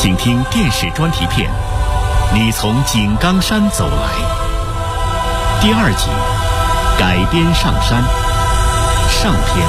请听电视专题片《你从井冈山走来》第2集《改编上山》上篇。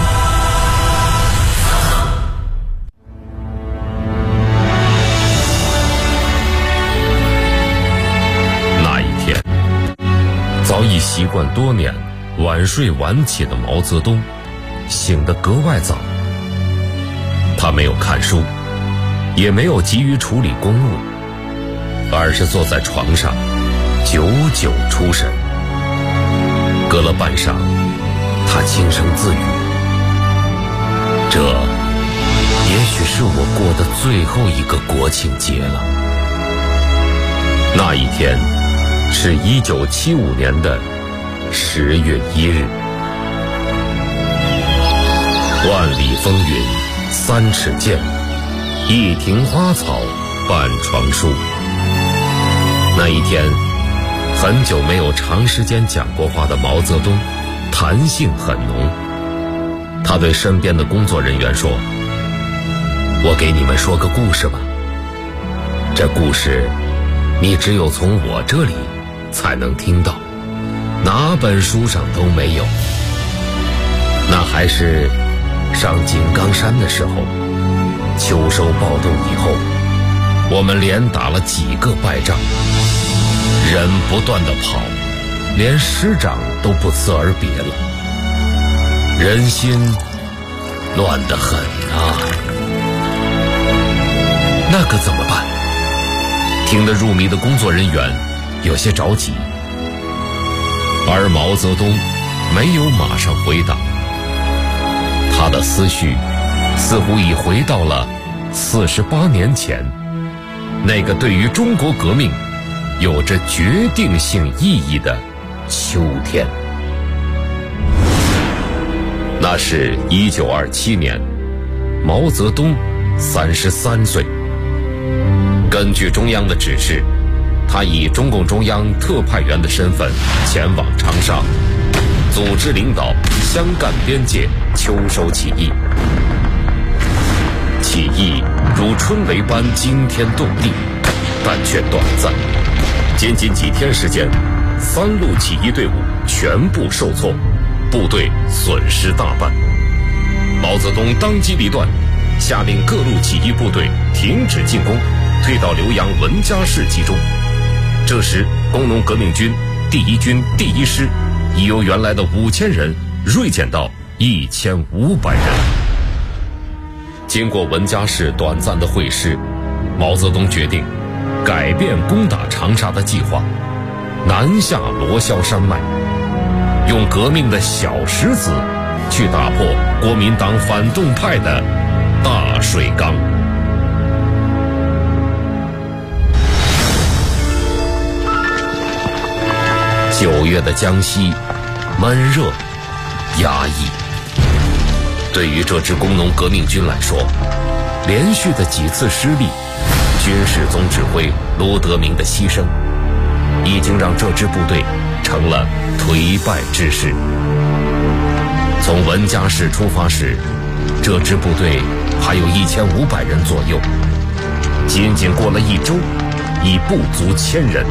那一天，早已习惯多年晚睡晚起的毛泽东醒得格外早。他没有看书，也没有急于处理公务，而是坐在床上久久出神。隔了半晌，他轻声自语：这也许是我过的最后一个国庆节了。那一天是1975年的10月1日。万里风云3尺剑，一庭花草半床书。那一天，很久没有长时间讲过话的毛泽东谈性很浓。他对身边的工作人员说：我给你们说个故事吧，这故事你只有从我这里才能听到，哪本书上都没有。那还是上井冈山的时候，秋收暴动以后，我们连打了几个败仗，人不断地跑，连师长都不辞而别了，人心乱得很啊。那可怎么办？听得入迷的工作人员有些着急，而毛泽东没有马上回答。他的思绪似乎已回到了48年前，那个对于中国革命有着决定性意义的秋天。那是1927年，毛泽东33岁。根据中央的指示，他以中共中央特派员的身份前往长沙，组织领导湘赣边界秋收起义。起义如春雷般惊天动地，但却短暂。仅几天时间，3路起义队伍全部受挫，部队损失大半。毛泽东当机立断，下令各路起义部队停止进攻，退到浏阳文家市集中。这时，工农革命军第1军第1师已由原来的5000人锐减到1500人。经过文家市短暂的会师，毛泽东决定改变攻打长沙的计划，南下罗霄山脉，用革命的小石子去打破国民党反动派的大水缸。9月的江西闷热压抑，对于这支工农革命军来说，连续的几次失利，军事总指挥罗德铭的牺牲，已经让这支部队成了颓败之势。从文家市出发时，这支部队还有1500人左右，仅过了1周，已不足1000人。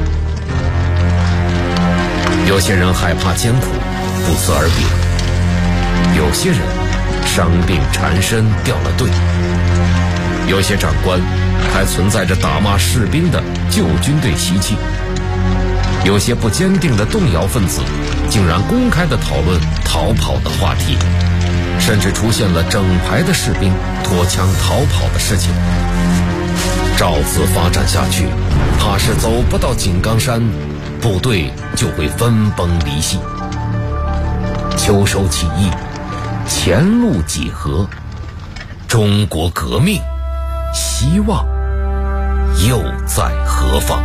有些人害怕艰苦，不辞而别；有些人伤病缠身，掉了队；有些长官还存在着打骂士兵的旧军队习气；有些不坚定的动摇分子竟然公开地讨论逃跑的话题，甚至出现了整排的士兵脱枪逃跑的事情。照此发展下去，怕是走不到井冈山，部队就会分崩离析。秋收起义，前路几何？中国革命希望又在何方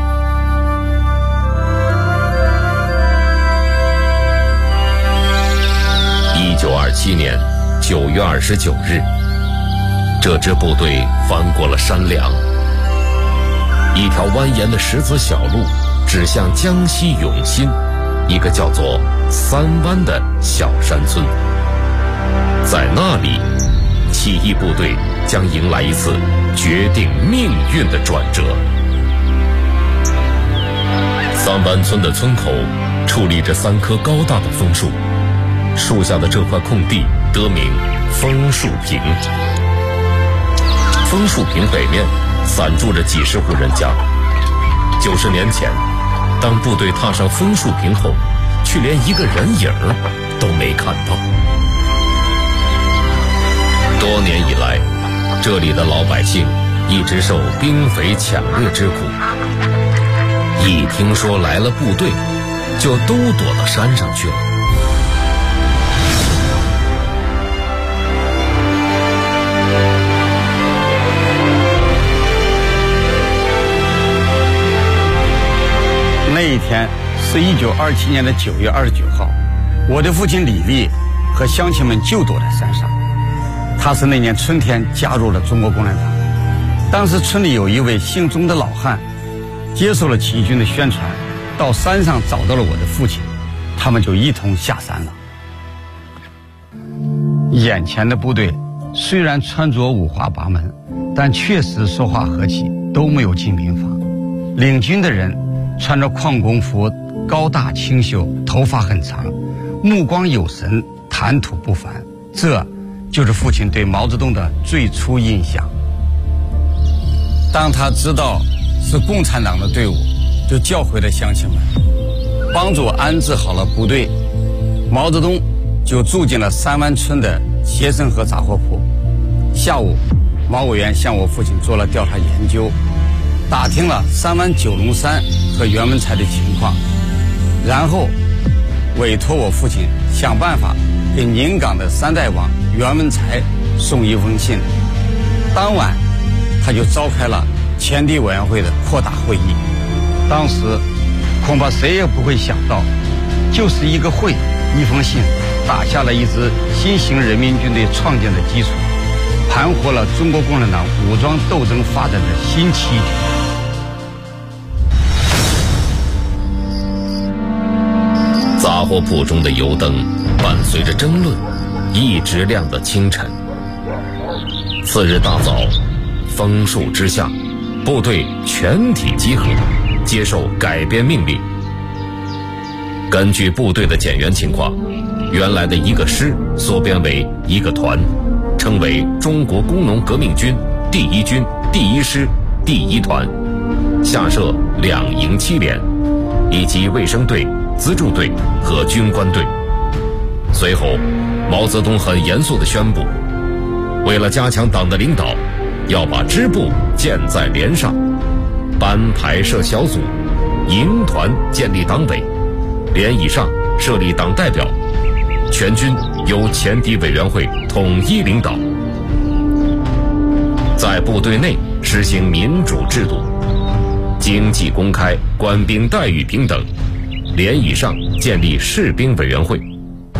？1927年9月29日，这支部队翻过了山梁，一条蜿蜒的石子小路指向江西永新一个叫做三湾的小山村。在那里，起义部队将迎来一次决定命运的转折。三湾村的村口矗立着3棵高大的枫树，树下的这块空地得名枫树坪。枫树坪北面散住着几十户人家。90年前，当部队踏上枫树坪后，却连一个人影都没看到。多年以来，这里的老百姓一直受兵匪抢掠之苦，一听说来了部队，就都躲到山上去了。 那一天是1927年的9月29号，我的父亲李立和乡亲们就躲在山上。他是那年春天加入了中国共产党。当时村里有一位姓钟的老汉，接受了起义军的宣传，到山上找到了我的父亲，他们就一同下山了。眼前的部队虽然穿着五花八门，但确实说话和气，都没有进民房。领军的人穿着矿工服，高大清秀，头发很长，目光有神，谈吐不凡。这就是父亲对毛泽东的最初印象。当他知道是共产党的队伍，就叫回了乡亲们，帮助安置好了部队。毛泽东就住进了三湾村的协生河杂货铺。下午，毛委员向我父亲做了调查研究，打听了三湾九龙山和袁文才的情况，然后委托我父亲想办法给宁港的3代王袁文才送一封信。当晚他就召开了前敌委员会的扩大会议。当时恐怕谁也不会想到，就是一个会，一封信，打下了一支新型人民军队创建的基础，盘活了中国共产党武装斗争发展的新起点。 杂货铺中的油灯伴随着争论一直亮到清晨。次日大早，枫树之下，部队全体集合，接受改编命令。根据部队的减员情况，原来的一个师缩编为一个团，称为中国工农革命军第1军第1师第1团，下设2营7连，以及卫生队、辎重队和军官队。随后，毛泽东很严肃地宣布，为了加强党的领导，要把支部建在连上，班排设小组，营团建立党委，连以上设立党代表，全军由前敌委员会统一领导。在部队内实行民主制度，经济公开，官兵待遇平等，连以上建立士兵委员会。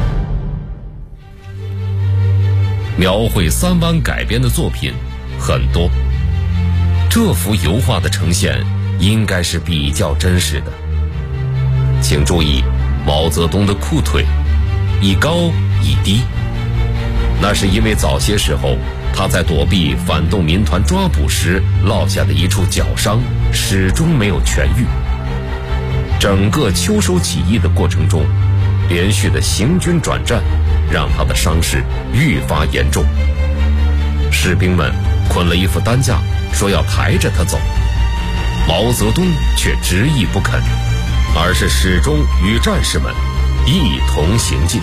描绘三湾改编的作品很多，这幅油画的呈现应该是比较真实的。请注意毛泽东的裤腿一高一低，那是因为早些时候他在躲避反动民团抓捕时落下的一处脚伤始终没有痊愈。整个秋收起义的过程中，连续的行军转战让他的伤势愈发严重。士兵们捆了一副担架，说要抬着他走，毛泽东却执意不肯，而是始终与战士们一同行进。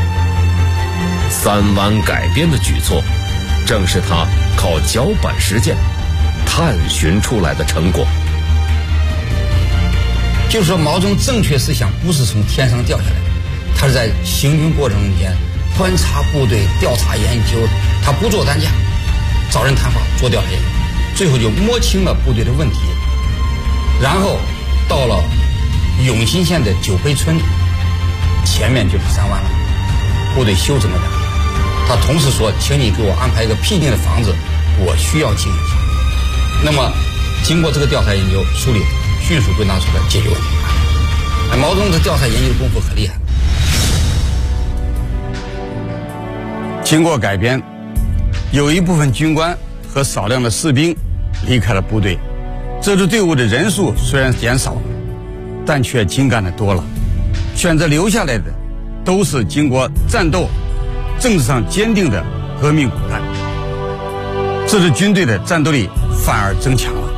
三湾改编的举措，正是他靠脚板实践探寻出来的成果。 就是说毛泽东正确思想不是从天上掉下来的，他是在行军过程中间观察部队，调查研究，他不做担架，找人谈话，做调查研究，最后就摸清了部队的问题。然后到了永新县的九杯村，前面就是三湾了，部队休整了2年。他同时说，请你给我安排一个僻静的房子，我需要静一静。那么经过这个调查研究梳理，迅速归纳出来解决问题。毛泽东的调查研究功夫很厉害。经过改编，有一部分军官和少量的士兵离开了部队。这支队伍的人数虽然减少了，但却精干的多了。选择留下来的都是经过战斗、政治上坚定的革命骨干，这支军队的战斗力反而增强了。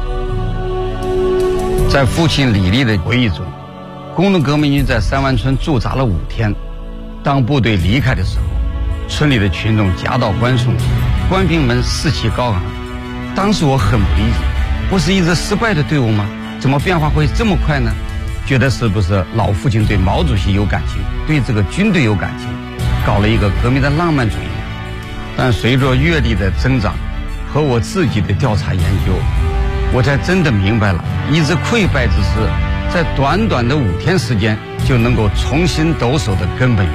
在父亲李立的回忆中，工农革命军在三湾村驻扎了5天。当部队离开的时候，村里的群众夹道欢送，官兵们士气高昂。当时我很不理解，不是一支失败的队伍吗？怎么变化会这么快呢？觉得是不是老父亲对毛主席有感情，对这个军队有感情，搞了一个革命的浪漫主义？但随着阅历的增长和我自己的调查研究，我才真的明白了一支溃败之师在短短的5天时间就能够重新抖擞的根本原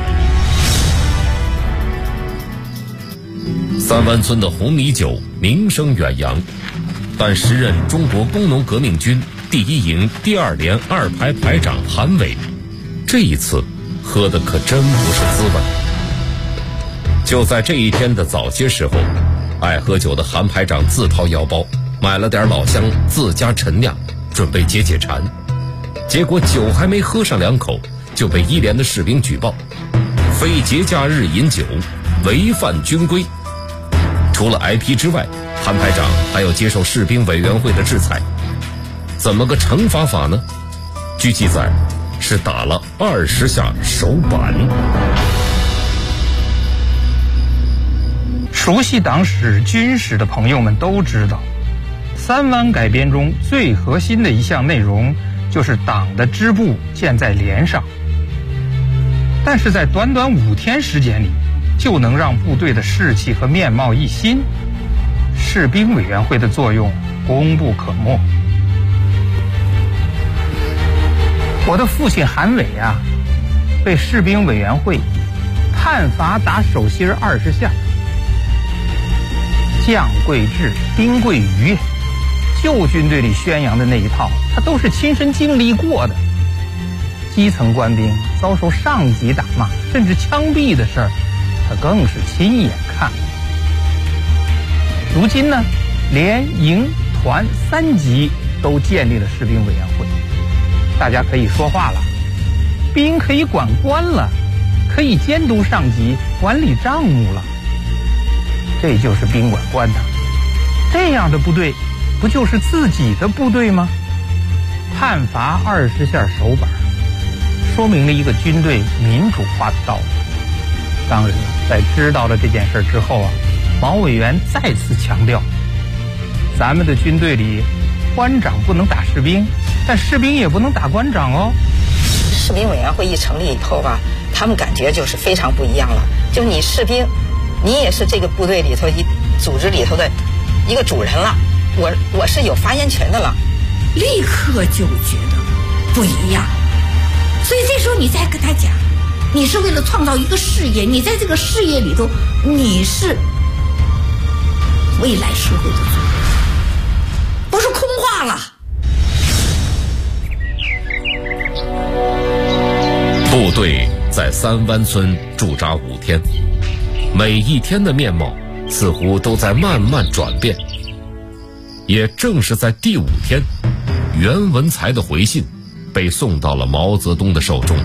因。三湾村的红米酒名声远扬，但时任中国工农革命军第1营第2连2排排长韩伟，这一次喝的可真不是滋味。就在这一天的早些时候，爱喝酒的韩排长自掏腰包买了点老乡自家陈酿，准备解解馋。结果酒还没喝上2口，就被1连的士兵举报，非节假日饮酒，违反军规。除了挨批之外，韩排长还要接受士兵委员会的制裁。怎么个惩罚法呢？据记载是打了20下手板。 熟悉党史、军史的朋友们都知道，三湾改编中最核心的一项内容就是党的支部建在连上。但是在短短5天时间里，就能让部队的士气和面貌一新，士兵委员会的作用功不可没。我的父亲韩伟被士兵委员会判罚打手心20下。将贵治，兵贵于，旧军队里宣扬的那一套，他都是亲身经历过的。基层官兵遭受上级打骂甚至枪毙的事儿，他更是亲眼看。如今呢，连营团3级都建立了士兵委员会，大家可以说话了，兵可以管官了，可以监督上级，管理账目了。这就是兵管官呐，这样的部队不就是自己的部队吗？判罚20下手板，说明了一个军队民主化的道理。当然了，在知道了这件事之后毛委员再次强调，咱们的军队里官长不能打士兵，但士兵也不能打官长哦。 士兵委员会一成立以后他们感觉就是非常不一样了，就你士兵你也是这个部队里头组织里头的一个主人了，我是有发言权的了， 立刻就觉得不一样。所以这时候你再跟他讲，你是为了创造一个事业，你在这个事业里头你是未来社会的主人，不是空话了。 部队在三湾村驻扎5天，每一天的面貌似乎都在慢慢转变。也正是在第5天，袁文才的回信被送到了毛泽东的手中。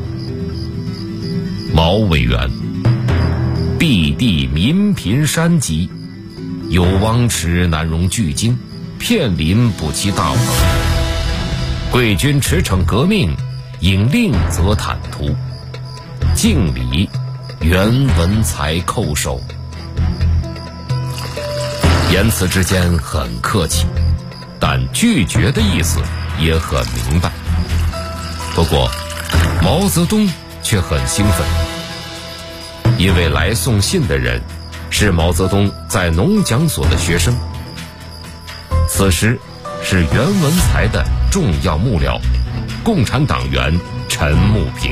毛委员，敝地民贫山瘠，有汪池难容巨鲸，片林不期大王。贵军驰骋革命，引令则坦途。敬礼，袁文才叩首。言辞之间很客气，但拒绝的意思也很明白。不过毛泽东却很兴奋，因为来送信的人是毛泽东在农讲所的学生，此时是袁文才的重要幕僚，共产党员陈慕平。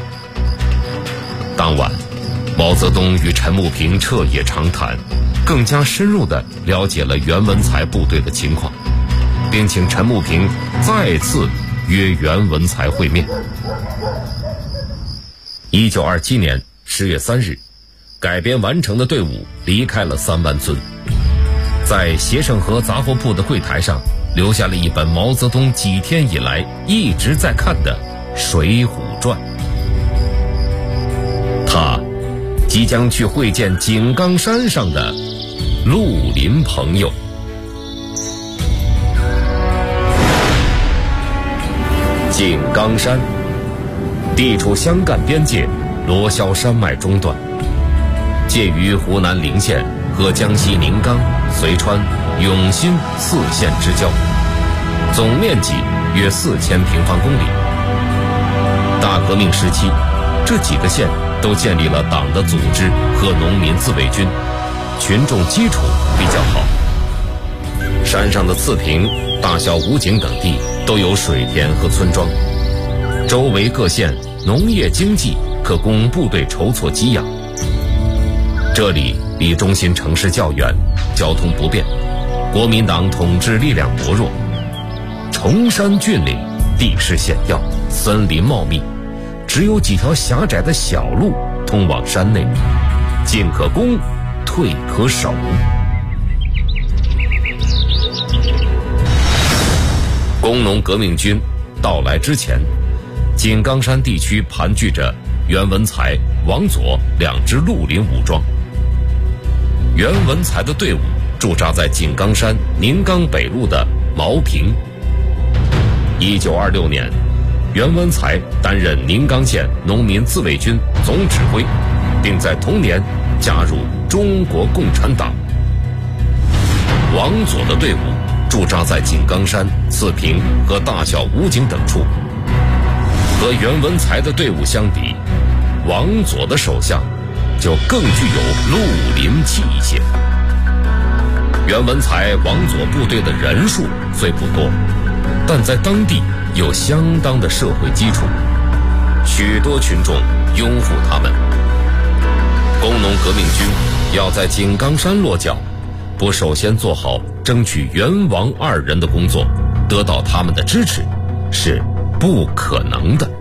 当晚，毛泽东与陈慕平彻夜长谈，更加深入地了解了袁文才部队的情况，并请陈慕平再次约袁文才会面。1927年10月3日，改编完成的队伍离开了三湾村。 在协盛和杂货铺的柜台上留下了一本毛泽东几天以来一直在看的《水浒传》。他即将去会见井冈山上的绿林朋友。井冈山地处湘赣边界罗霄山脉中段，介于湖南陵县和江西宁冈、遂川、永新4县之交，总面积约4000平方公里。大革命时期，这几个县都建立了党的组织和农民自卫军，群众基础比较好。山上的次平、大小武井等地都有水田和村庄，周围各县农业经济可供部队筹措给养。这里离中心城市较远，交通不便，国民党统治力量薄弱，崇山峻岭，地势险要，森林茂密，只有几条狭窄的小路通往山内，进可攻，退可守。工农革命军到来之前，井冈山地区盘踞着袁文才、王佐2支绿林武装。袁文才的队伍驻扎在井冈山宁冈北路的毛坪。1926年，袁文才担任宁冈县农民自卫军总指挥，并在同年加入中国共产党。王佐的队伍驻扎在井冈山、次平和大小武井等处。和袁文才的队伍相比，王佐的手下就更具有绿林气息。袁文才、王佐部队的人数虽不多，但在当地有相当的社会基础，许多群众拥护他们。工农革命军要在井冈山落脚，不首先做好争取袁王2人的工作，得到他们的支持是不可能的。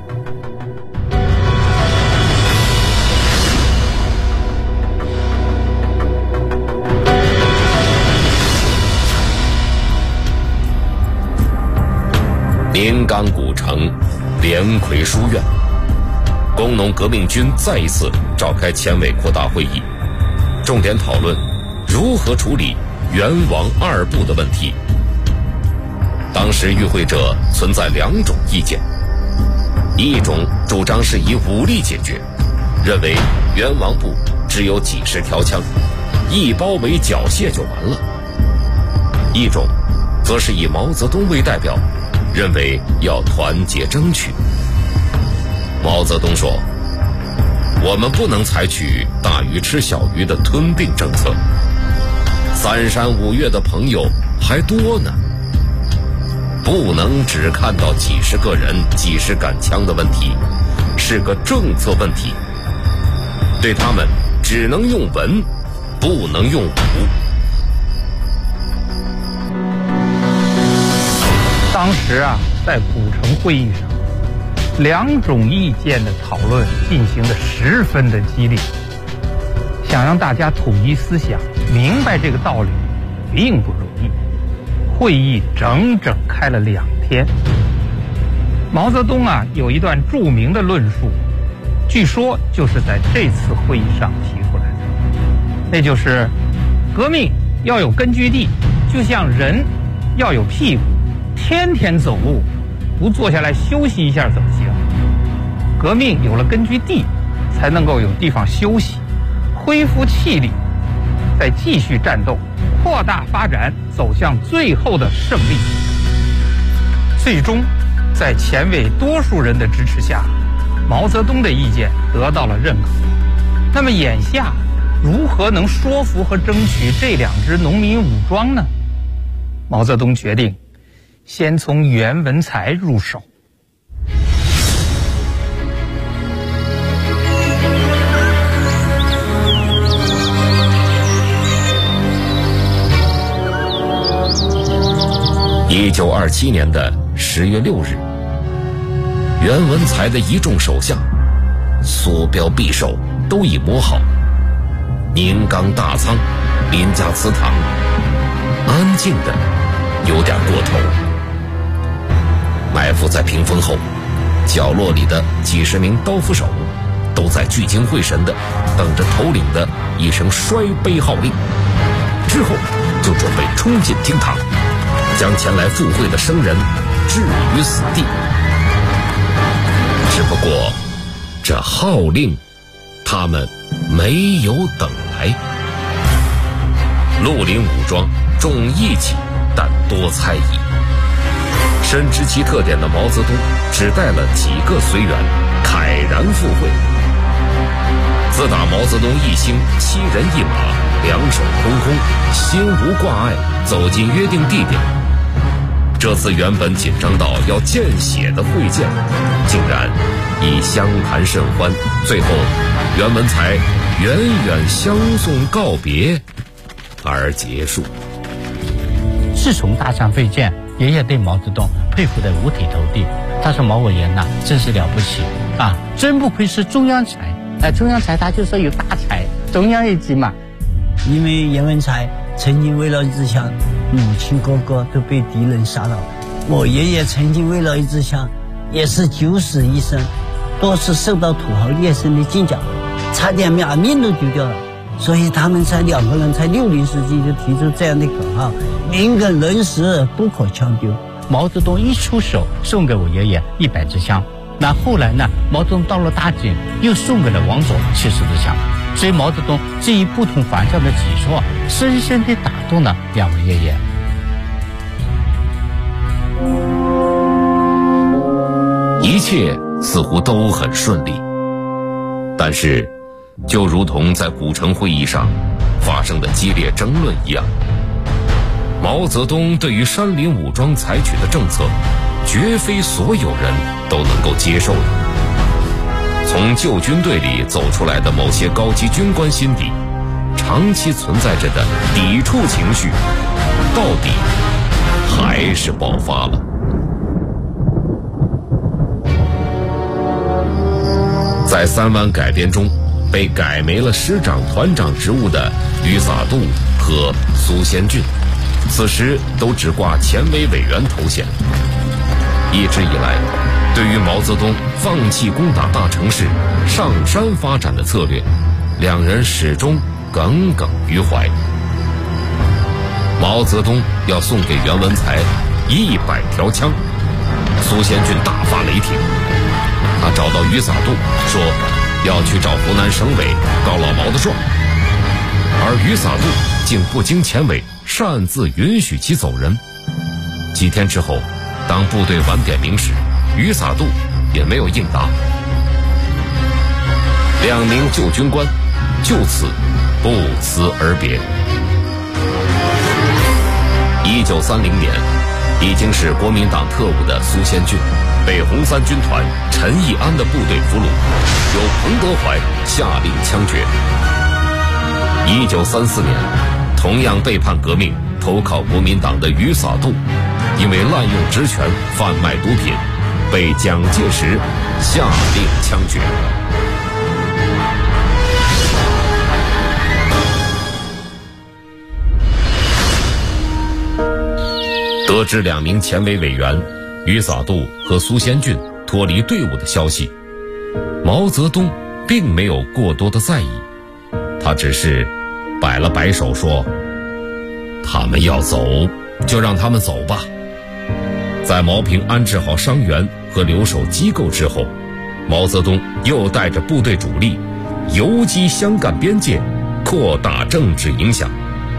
宁冈古城连魁书院，工农革命军再一次召开前委扩大会议，重点讨论如何处理袁王2部的问题。当时与会者存在2种意见，一种主张是以武力解决，认为袁王部只有几十条枪，一包围缴械就完了；一种则是以毛泽东为代表，认为要团结争取。毛泽东说，我们不能采取大鱼吃小鱼的吞并政策，3山5岳的朋友还多呢，不能只看到几十个人几十杆枪的问题，是个政策问题，对他们只能用文，不能用武。 当时在古城会议上，2种意见的讨论进行得十分的激烈。想让大家统一思想，明白这个道理，并不容易。会议整整开了2天。毛泽东有一段著名的论述，据说就是在这次会议上提出来的，那就是革命要有根据地，就像人要有屁股，天天走路，不坐下来休息一下怎么行？革命有了根据地，才能够有地方休息，恢复气力，再继续战斗，扩大发展，走向最后的胜利。最终，在前委多数人的支持下，毛泽东的意见得到了认可。那么眼下，如何能说服和争取这2支农民武装呢？毛泽东决定先从袁文才入手。 1927年的10月6日，袁文才的一众手下，所标匕首都已磨好，宁冈大仓、林家祠堂、 安静的有点过头。埋伏在屏风后角落里的几十名刀斧手都在聚精会神地等着头领的一声摔杯号令，之后就准备冲进厅堂，将前来赴会的生人置于死地。只不过这号令他们没有等来。绿林武装重义气，但多猜疑。深知其特点的毛泽东只带了几个随员，慨然赴会。自打毛泽东一行7人1马，两手空空，心无挂碍走进约定地点，这次原本紧张到要见血的会见，竟然以相谈甚欢，最后袁文才远远相送告别而结束。 自从大相会见，爷爷对毛泽东佩服得五体投地。他说毛委员呐，真是了不起啊，真不愧是中央才。中央才他就说有大才，中央一级嘛。 因为袁文才曾经为了一支枪，母亲哥哥都被敌人杀了。我爷爷曾经为了一支枪，也是九死一生，多次受到土豪劣绅的敬仰，差点把命都丢掉了。所以他们才两个人在60世纪就提出这样的口号：宁可人死，不可枪丢。 毛泽东一出手送给我爷爷100支枪，那后来呢，毛泽东到了大井又送给了王佐70支枪。所以毛泽东这一不同凡响的举措，深深地打动了两位爷爷。 一切似乎都很顺利，但是就如同在古城会议上发生的激烈争论一样，毛泽东对于山林武装采取的政策，绝非所有人都能够接受的。从旧军队里走出来的某些高级军官心底，长期存在着的抵触情绪，到底还是爆发了。在三湾改编中被改没了师长、团长职务的于洒度和苏先俊，此时都只挂前委委员头衔。一直以来，对于毛泽东放弃攻打大城市、上山发展的策略，两人始终耿耿于怀。毛泽东要送给袁文才100条枪，苏先俊大发雷霆，他找到于洒度说要去找湖南省委告老毛的状，而于洒度竟不经前委擅自允许其走人。几天之后，当部队晚点名时，于洒度也没有应答。2名旧军官就此不辞而别。1930年，已经是国民党特务的苏先俊被红三军团陈义安的部队俘虏，由彭德怀下令枪决。1934年，同样背叛革命投靠国民党的于洒度，因为滥用职权贩卖毒品，被蒋介石下令枪决。得知2名前委委员于洒度和苏先俊脱离队伍的消息，毛泽东并没有过多的在意，他只是摆了摆手说：“他们要走，就让他们走吧。”在毛平安置好伤员和留守机构之后，毛泽东又带着部队主力游击湘赣边界，扩大政治影响。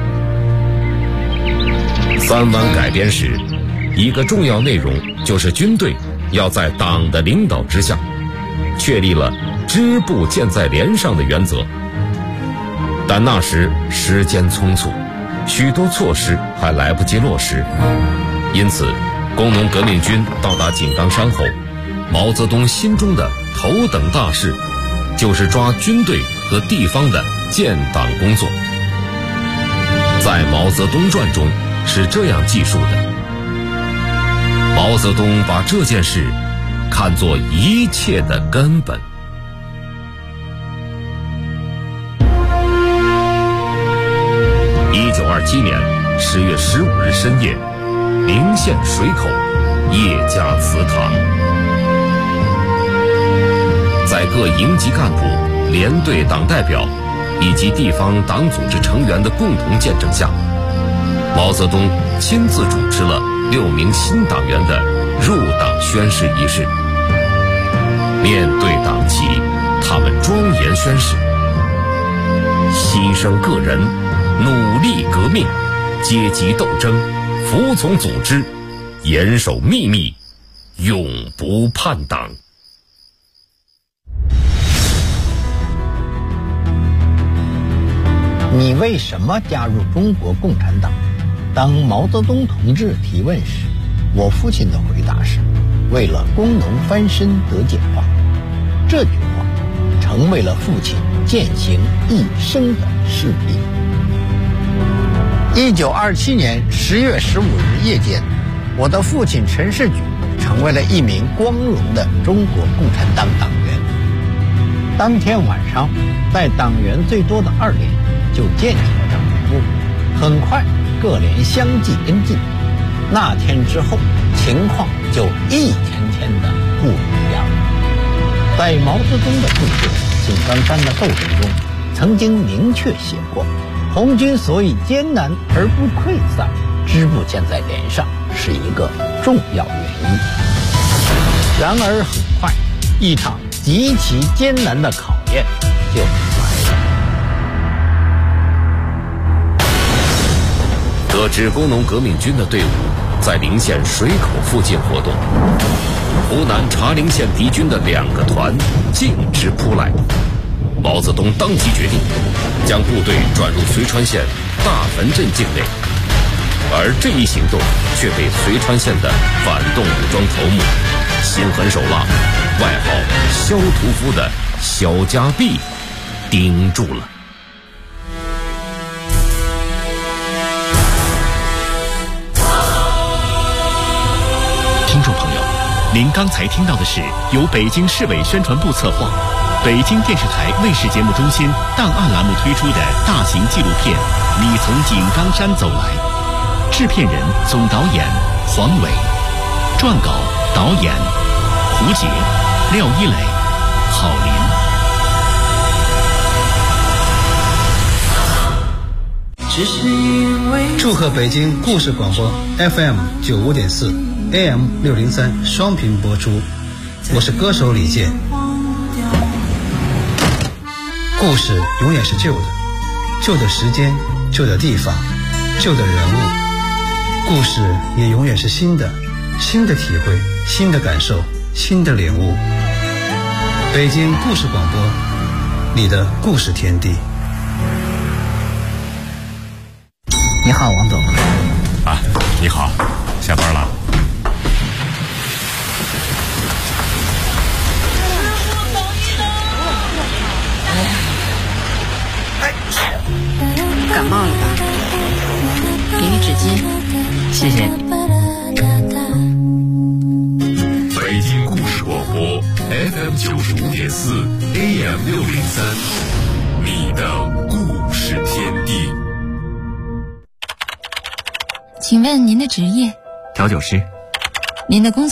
三湾改编时，一个重要内容就是军队要在党的领导之下，确立了支部建在连上的原则。但那时时间匆促，许多措施还来不及落实，因此工农革命军到达井冈山后，毛泽东心中的头等大事就是抓军队和地方的建党工作。在《毛泽东传》中是这样记述的：毛泽东把这件事看作一切的根本。1927年 10月15日深夜，陵县水口叶家祠堂，在各营级干部、连队党代表以及地方党组织成员的共同见证下，毛泽东亲自主持了6名新党员的入党宣誓仪式。面对党旗，他们庄严宣誓：牺牲个人，努力革命，阶级斗争，服从组织，严守秘密，永不叛党。 你为什么加入中国共产党？当毛泽东同志提问时，我父亲的回答是：为了工农翻身得解放。这句话成为了父亲践行一生的使命。1927年10月15日夜间，我的父亲陈士举成为了一名光荣的中国共产党党员。当天晚上，在党员最多的2连就建起了党员部，很快各连相继跟进。那天之后，情况就一天天的不一样。在毛泽东的部队井冈山的斗争中，曾经明确写过，红军所以艰难而不溃散，支部建在连上是一个重要原因。然而很快，一场极其艰难的考验就来了。 得知工农革命军的队伍在陵县水口附近活动，湖南茶陵县敌军的2个团径直扑来，毛泽东当即决定将部队转入遂川县大坟镇境内，而这一行动却被遂川县的反动武装头目、心狠手辣、外号肖屠夫的肖家弼盯住了。 听众朋友，您刚才听到的是由北京市委宣传部策划，北京电视台卫视节目中心档案栏目推出的大型纪录片《你从井冈山走来》，制片人、总导演黄伟，撰稿、导演胡杰、廖一磊、郝林。祝贺北京故事广播 FM 95.4 AM 603双频播出，我是歌手李健。故事永远是旧的，旧的时间，旧的地方，旧的人物。故事也永远是新的，新的体会，新的感受，新的领悟。北京故事广播，你的故事天地。 你好，王总。 啊，你好，下班了。 感冒了吧？给你纸巾，谢谢你。 北京故事广播 FM 95.4 AM 603，你的故事天地。 请问您的职业？ 调酒师。 您的工作